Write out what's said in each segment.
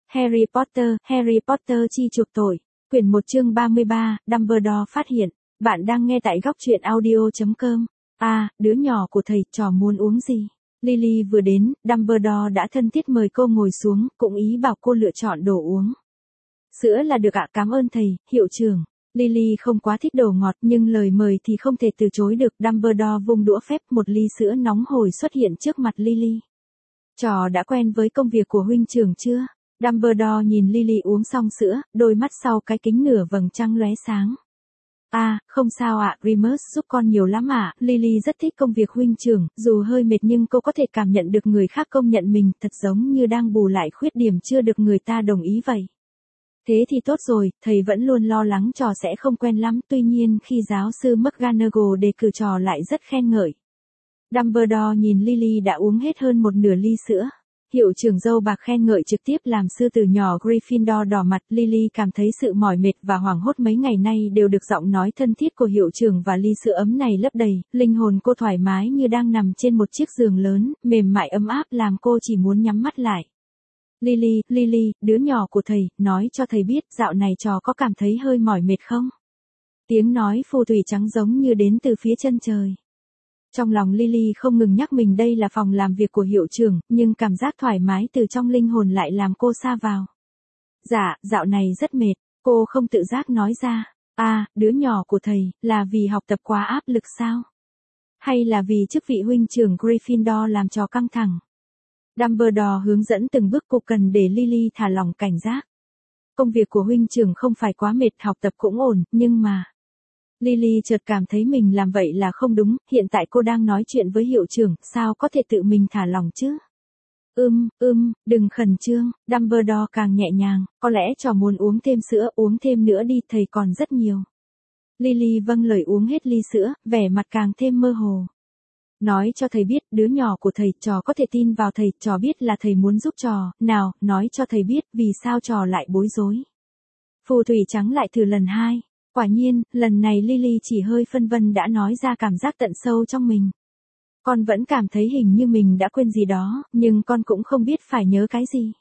Harry Potter chi chuộc tội. Quyển 1 chương 33, Dumbledore phát hiện. Bạn đang nghe tại góc truyện audio.com. Đứa nhỏ của thầy trò muốn uống gì? Lily vừa đến, Dumbledore đã thân thiết mời cô ngồi xuống, cũng ý bảo cô lựa chọn đồ uống. Sữa là được ạ, cảm ơn thầy, hiệu trưởng. Lily không quá thích đồ ngọt nhưng lời mời thì không thể từ chối được. Dumbledore vung đũa phép, một ly sữa nóng hổi xuất hiện trước mặt Lily. Trò đã quen với công việc của huynh trưởng chưa? Dumbledore nhìn Lily uống xong sữa, đôi mắt sau cái kính nửa vầng trăng lóe sáng. Không sao ạ, Remus giúp con nhiều lắm ạ. Lily rất thích công việc huynh trưởng, dù hơi mệt nhưng cô có thể cảm nhận được người khác công nhận mình, thật giống như đang bù lại khuyết điểm chưa được người ta đồng ý vậy. Thế thì tốt rồi, thầy vẫn luôn lo lắng trò sẽ không quen lắm, tuy nhiên khi giáo sư McGonagall đề cử trò lại rất khen ngợi. Dumbledore nhìn Lily đã uống hết hơn một nửa ly sữa. Hiệu trưởng dâu bạc khen ngợi trực tiếp làm sư tử nhỏ Gryffindor đỏ mặt. Lily cảm thấy sự mỏi mệt và hoảng hốt mấy ngày nay đều được giọng nói thân thiết của hiệu trưởng và ly sữa ấm này lấp đầy. Linh hồn cô thoải mái như đang nằm trên một chiếc giường lớn, mềm mại ấm áp làm cô chỉ muốn nhắm mắt lại. Lily, đứa nhỏ của thầy, nói cho thầy biết dạo này trò có cảm thấy hơi mỏi mệt không? Tiếng nói phù thủy trắng giống như đến từ phía chân trời. Trong lòng Lily không ngừng nhắc mình đây là phòng làm việc của hiệu trưởng, nhưng cảm giác thoải mái từ trong linh hồn lại làm cô sa vào. Dạ, dạo này rất mệt, cô không tự giác nói ra. Đứa nhỏ của thầy, là vì học tập quá áp lực sao? Hay là vì chức vị huynh trưởng Gryffindor làm trò căng thẳng? Dumbledore hướng dẫn từng bước, cô cần để Lily thả lỏng cảnh giác. Công việc của huynh trưởng không phải quá mệt, học tập cũng ổn, nhưng mà... Lily chợt cảm thấy mình làm vậy là không đúng, hiện tại cô đang nói chuyện với hiệu trưởng, sao có thể tự mình thả lỏng chứ? Đừng khẩn trương, Dumbledore càng nhẹ nhàng, có lẽ trò muốn uống thêm sữa, uống thêm nữa đi, thầy còn rất nhiều. Lily vâng lời uống hết ly sữa, vẻ mặt càng thêm mơ hồ. Nói cho thầy biết, đứa nhỏ của thầy, trò có thể tin vào thầy, trò biết là thầy muốn giúp trò, nào, nói cho thầy biết, vì sao trò lại bối rối. Phù thủy trắng lại thử lần 2. Quả nhiên, lần này Lily chỉ hơi phân vân đã nói ra cảm giác tận sâu trong mình. Con vẫn cảm thấy hình như mình đã quên gì đó, nhưng con cũng không biết phải nhớ cái gì.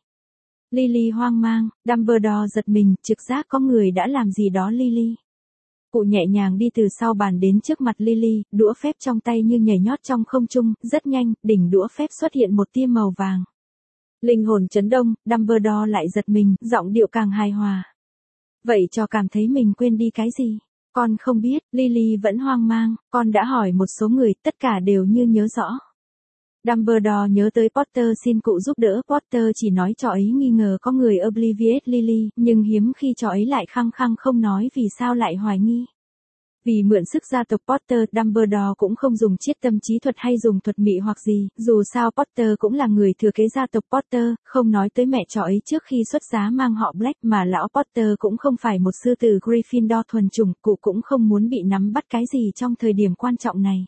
Lily hoang mang, Dumbledore giật mình, trực giác có người đã làm gì đó Lily. Cụ nhẹ nhàng đi từ sau bàn đến trước mặt Lily, đũa phép trong tay như nhảy nhót trong không trung, rất nhanh, đỉnh đũa phép xuất hiện một tia màu vàng. Linh hồn chấn động, Dumbledore lại giật mình, giọng điệu càng hài hòa. Vậy trò cảm thấy mình quên đi cái gì? Con không biết, Lily vẫn hoang mang, con đã hỏi một số người, tất cả đều như nhớ rõ. Dumbledore nhớ tới Potter xin cụ giúp đỡ, Potter chỉ nói trò ấy nghi ngờ có người Obliviate Lily, nhưng hiếm khi trò ấy lại khăng khăng không nói vì sao lại hoài nghi. Vì mượn sức gia tộc Potter, Dumbledore cũng không dùng chiết tâm trí thuật hay dùng thuật mị hoặc gì, dù sao Potter cũng là người thừa kế gia tộc Potter, không nói tới mẹ trò ấy trước khi xuất giá mang họ Black mà lão Potter cũng không phải một sư tử Gryffindor thuần chủng, cụ cũng không muốn bị nắm bắt cái gì trong thời điểm quan trọng này.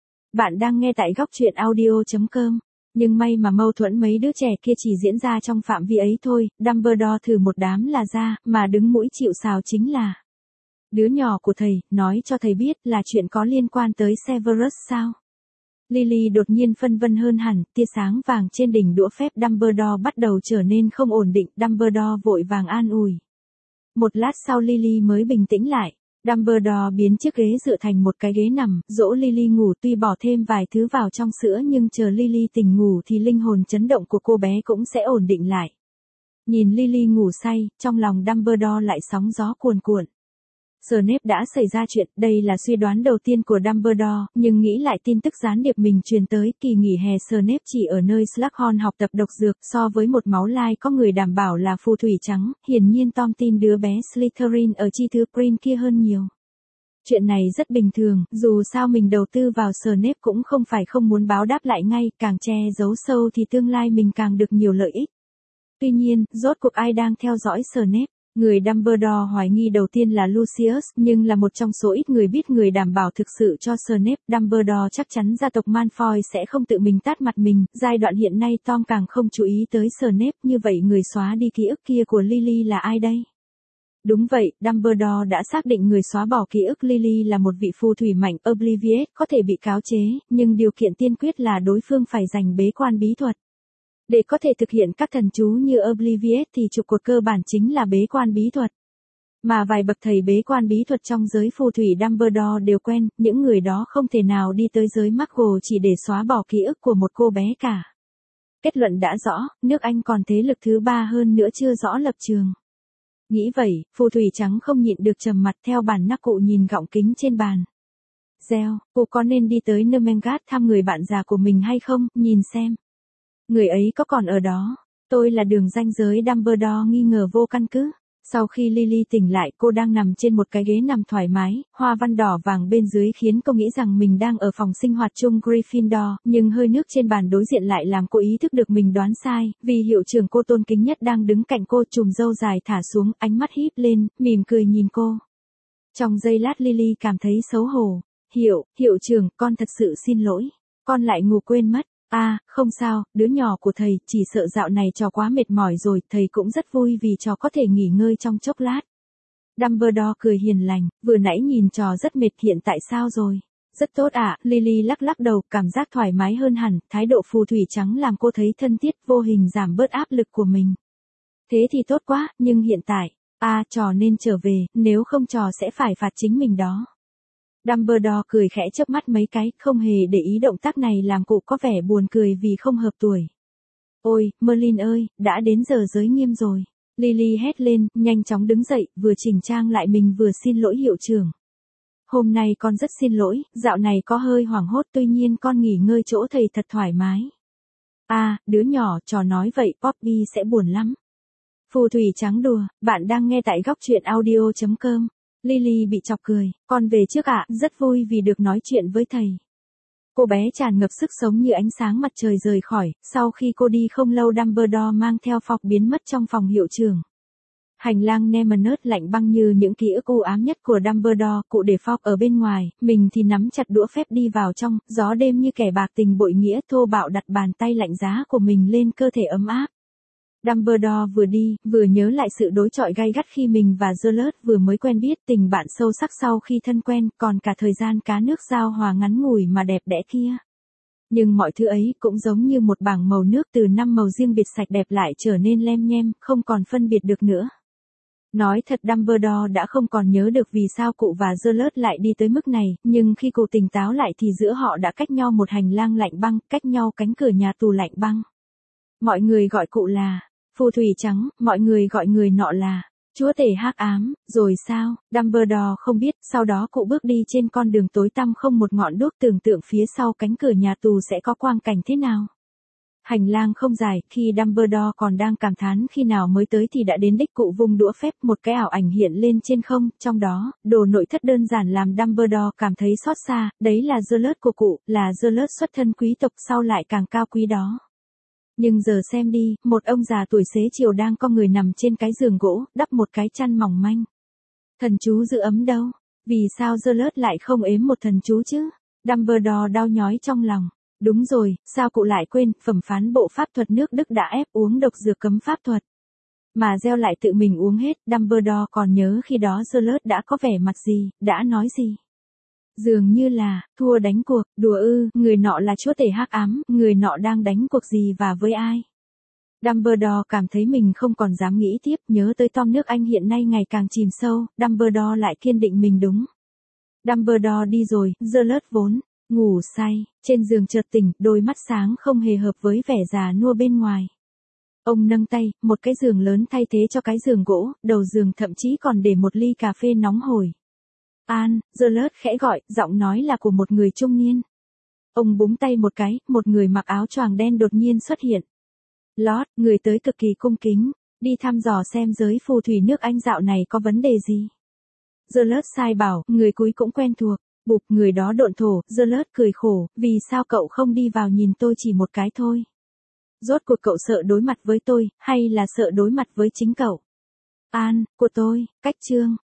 Bạn đang nghe tại góc truyện audio.com. Nhưng may mà mâu thuẫn mấy đứa trẻ kia chỉ diễn ra trong phạm vi ấy thôi, Dumbledore thử một đám là ra, mà đứng mũi chịu sào chính là... Đứa nhỏ của thầy, nói cho thầy biết là chuyện có liên quan tới Severus sao? Lily đột nhiên phân vân hơn hẳn, tia sáng vàng trên đỉnh đũa phép Dumbledore bắt đầu trở nên không ổn định, Dumbledore vội vàng an ủi. Một lát sau Lily mới bình tĩnh lại. Dumbledore biến chiếc ghế dựa thành một cái ghế nằm, dỗ Lily ngủ, tuy bỏ thêm vài thứ vào trong sữa nhưng chờ Lily tỉnh ngủ thì linh hồn chấn động của cô bé cũng sẽ ổn định lại. Nhìn Lily ngủ say, trong lòng Dumbledore lại sóng gió cuồn cuộn. Snape đã xảy ra chuyện, đây là suy đoán đầu tiên của Dumbledore, nhưng nghĩ lại tin tức gián điệp mình truyền tới, kỳ nghỉ hè Snape chỉ ở nơi Slughorn học tập độc dược, so với một máu lai có người đảm bảo là phù thủy trắng, hiển nhiên Tom tin đứa bé Slytherin ở chi thư Green kia hơn nhiều. Chuyện này rất bình thường, dù sao mình đầu tư vào Snape cũng không phải không muốn báo đáp lại ngay, càng che giấu sâu thì tương lai mình càng được nhiều lợi ích. Tuy nhiên, rốt cuộc ai đang theo dõi Snape? Người Dumbledore hoài nghi đầu tiên là Lucius, nhưng là một trong số ít người biết người đảm bảo thực sự cho Snape. Dumbledore chắc chắn gia tộc Malfoy sẽ không tự mình tát mặt mình, giai đoạn hiện nay Tom càng không chú ý tới Snape, như vậy người xóa đi ký ức kia của Lily là ai đây? Đúng vậy, Dumbledore đã xác định người xóa bỏ ký ức Lily là một vị phù thủy mạnh Obliviate, có thể bị cáo chế, nhưng điều kiện tiên quyết là đối phương phải giành bế quan bí thuật. Để có thể thực hiện các thần chú như Oblivious thì trụ cột cơ bản chính là bế quan bí thuật. Mà vài bậc thầy bế quan bí thuật trong giới phù thủy Dumbledore đều quen, những người đó không thể nào đi tới giới Muggle chỉ để xóa bỏ ký ức của một cô bé cả. Kết luận đã rõ, nước Anh còn thế lực thứ ba hơn nữa chưa rõ lập trường. Nghĩ vậy, phù thủy trắng không nhịn được trầm mặt theo bản năng cụ nhìn gọng kính trên bàn. Gieo, cô có nên đi tới Nermengat thăm người bạn già của mình hay không, nhìn xem. Người ấy có còn ở đó. Tôi là đường ranh giới Dumbledore nghi ngờ vô căn cứ. Sau khi Lily tỉnh lại cô đang nằm trên một cái ghế nằm thoải mái, hoa văn đỏ vàng bên dưới khiến cô nghĩ rằng mình đang ở phòng sinh hoạt chung Gryffindor, nhưng hơi nước trên bàn đối diện lại làm cô ý thức được mình đoán sai, vì hiệu trưởng cô tôn kính nhất đang đứng cạnh cô chùm râu dài thả xuống, ánh mắt híp lên, mỉm cười nhìn cô. Trong giây lát Lily cảm thấy xấu hổ. Hiệu trưởng, con thật sự xin lỗi. Con lại ngủ quên mất. Không sao, đứa nhỏ của thầy, chỉ sợ dạo này trò quá mệt mỏi rồi, thầy cũng rất vui vì trò có thể nghỉ ngơi trong chốc lát. Dumbledore cười hiền lành, vừa nãy nhìn trò rất mệt, hiện tại sao rồi? Rất tốt ạ, Lily lắc lắc đầu, cảm giác thoải mái hơn hẳn, thái độ phù thủy trắng làm cô thấy thân thiết, vô hình giảm bớt áp lực của mình. Thế thì tốt quá, nhưng hiện tại, trò nên trở về, nếu không trò sẽ phải phạt chính mình đó. Dumbledore cười khẽ chớp mắt mấy cái, không hề để ý động tác này làm cụ có vẻ buồn cười vì không hợp tuổi. Ôi, Merlin ơi, đã đến giờ giới nghiêm rồi. Lily hét lên, nhanh chóng đứng dậy, vừa chỉnh trang lại mình vừa xin lỗi hiệu trưởng. Hôm nay con rất xin lỗi, dạo này có hơi hoảng hốt, tuy nhiên con nghỉ ngơi chỗ thầy thật thoải mái. Đứa nhỏ, trò nói vậy Poppy sẽ buồn lắm. Phù thủy trắng đùa, bạn đang nghe tại góc truyện audio.com. Lily bị chọc cười, con về trước ạ, rất vui vì được nói chuyện với thầy. Cô bé tràn ngập sức sống như ánh sáng mặt trời rời khỏi, sau khi cô đi không lâu Dumbledore mang theo Fogg biến mất trong phòng hiệu trưởng. Hành lang Nemesis lạnh băng như những ký ức u ám nhất của Dumbledore, cụ để Fogg ở bên ngoài, mình thì nắm chặt đũa phép đi vào trong, gió đêm như kẻ bạc tình bội nghĩa thô bạo đặt bàn tay lạnh giá của mình lên cơ thể ấm áp. Dumbledore vừa đi, vừa nhớ lại sự đối chọi gay gắt khi mình và Geralt vừa mới quen biết, tình bạn sâu sắc sau khi thân quen, còn cả thời gian cá nước giao hòa ngắn ngủi mà đẹp đẽ kia. Nhưng mọi thứ ấy cũng giống như một bảng màu nước từ 5 màu riêng biệt sạch đẹp lại trở nên lem nhem, không còn phân biệt được nữa. Nói thật Dumbledore đã không còn nhớ được vì sao cụ và Geralt lại đi tới mức này, nhưng khi cụ tỉnh táo lại thì giữa họ đã cách nhau một hành lang lạnh băng, cách nhau cánh cửa nhà tù lạnh băng. Mọi người gọi cụ là phù thủy trắng, mọi người gọi người nọ là chúa tể hắc ám, rồi sao? Dumbledore không biết, sau đó cụ bước đi trên con đường tối tăm không một ngọn đuốc, tưởng tượng phía sau cánh cửa nhà tù sẽ có quang cảnh thế nào. Hành lang không dài, khi Dumbledore còn đang cảm thán khi nào mới tới thì đã đến đích, cụ vung đũa phép, một cái ảo ảnh hiện lên trên không, trong đó, đồ nội thất đơn giản làm Dumbledore cảm thấy xót xa, đấy là Geralt của cụ, là Geralt xuất thân quý tộc sau lại càng cao quý đó. Nhưng giờ xem đi, một ông già tuổi xế chiều đang co người nằm trên cái giường gỗ, đắp một cái chăn mỏng manh. Thần chú giữ ấm đâu? Vì sao Geralt lại không ếm một thần chú chứ? Dumbledore đau nhói trong lòng. Đúng rồi, sao cụ lại quên, phẩm phán bộ pháp thuật nước Đức đã ép uống độc dược cấm pháp thuật. Mà gieo lại tự mình uống hết, Dumbledore còn nhớ khi đó Geralt đã có vẻ mặt gì, đã nói gì. Dường như là, thua đánh cuộc, đùa ư, người nọ là chúa tể hắc ám, người nọ đang đánh cuộc gì và với ai. Dumbledore cảm thấy mình không còn dám nghĩ tiếp, nhớ tới Tom nước Anh hiện nay ngày càng chìm sâu, Dumbledore lại kiên định mình đúng. Dumbledore đi rồi, Geralt vốn ngủ say, trên giường chợt tỉnh, đôi mắt sáng không hề hợp với vẻ già nua bên ngoài. Ông nâng tay, một cái giường lớn thay thế cho cái giường gỗ, đầu giường thậm chí còn để một ly cà phê nóng hổi. Geralt khẽ gọi, giọng nói là của một người trung niên. Ông búng tay một cái, một người mặc áo choàng đen đột nhiên xuất hiện. Lord, người tới cực kỳ cung kính, đi thăm dò xem giới phù thủy nước Anh dạo này có vấn đề gì. Geralt sai bảo, người cúi cũng quen thuộc. Bụp, người đó độn thổ, Geralt cười khổ, vì sao cậu không đi vào nhìn tôi chỉ một cái thôi? Rốt cuộc cậu sợ đối mặt với tôi, hay là sợ đối mặt với chính cậu? Của tôi, cách chương.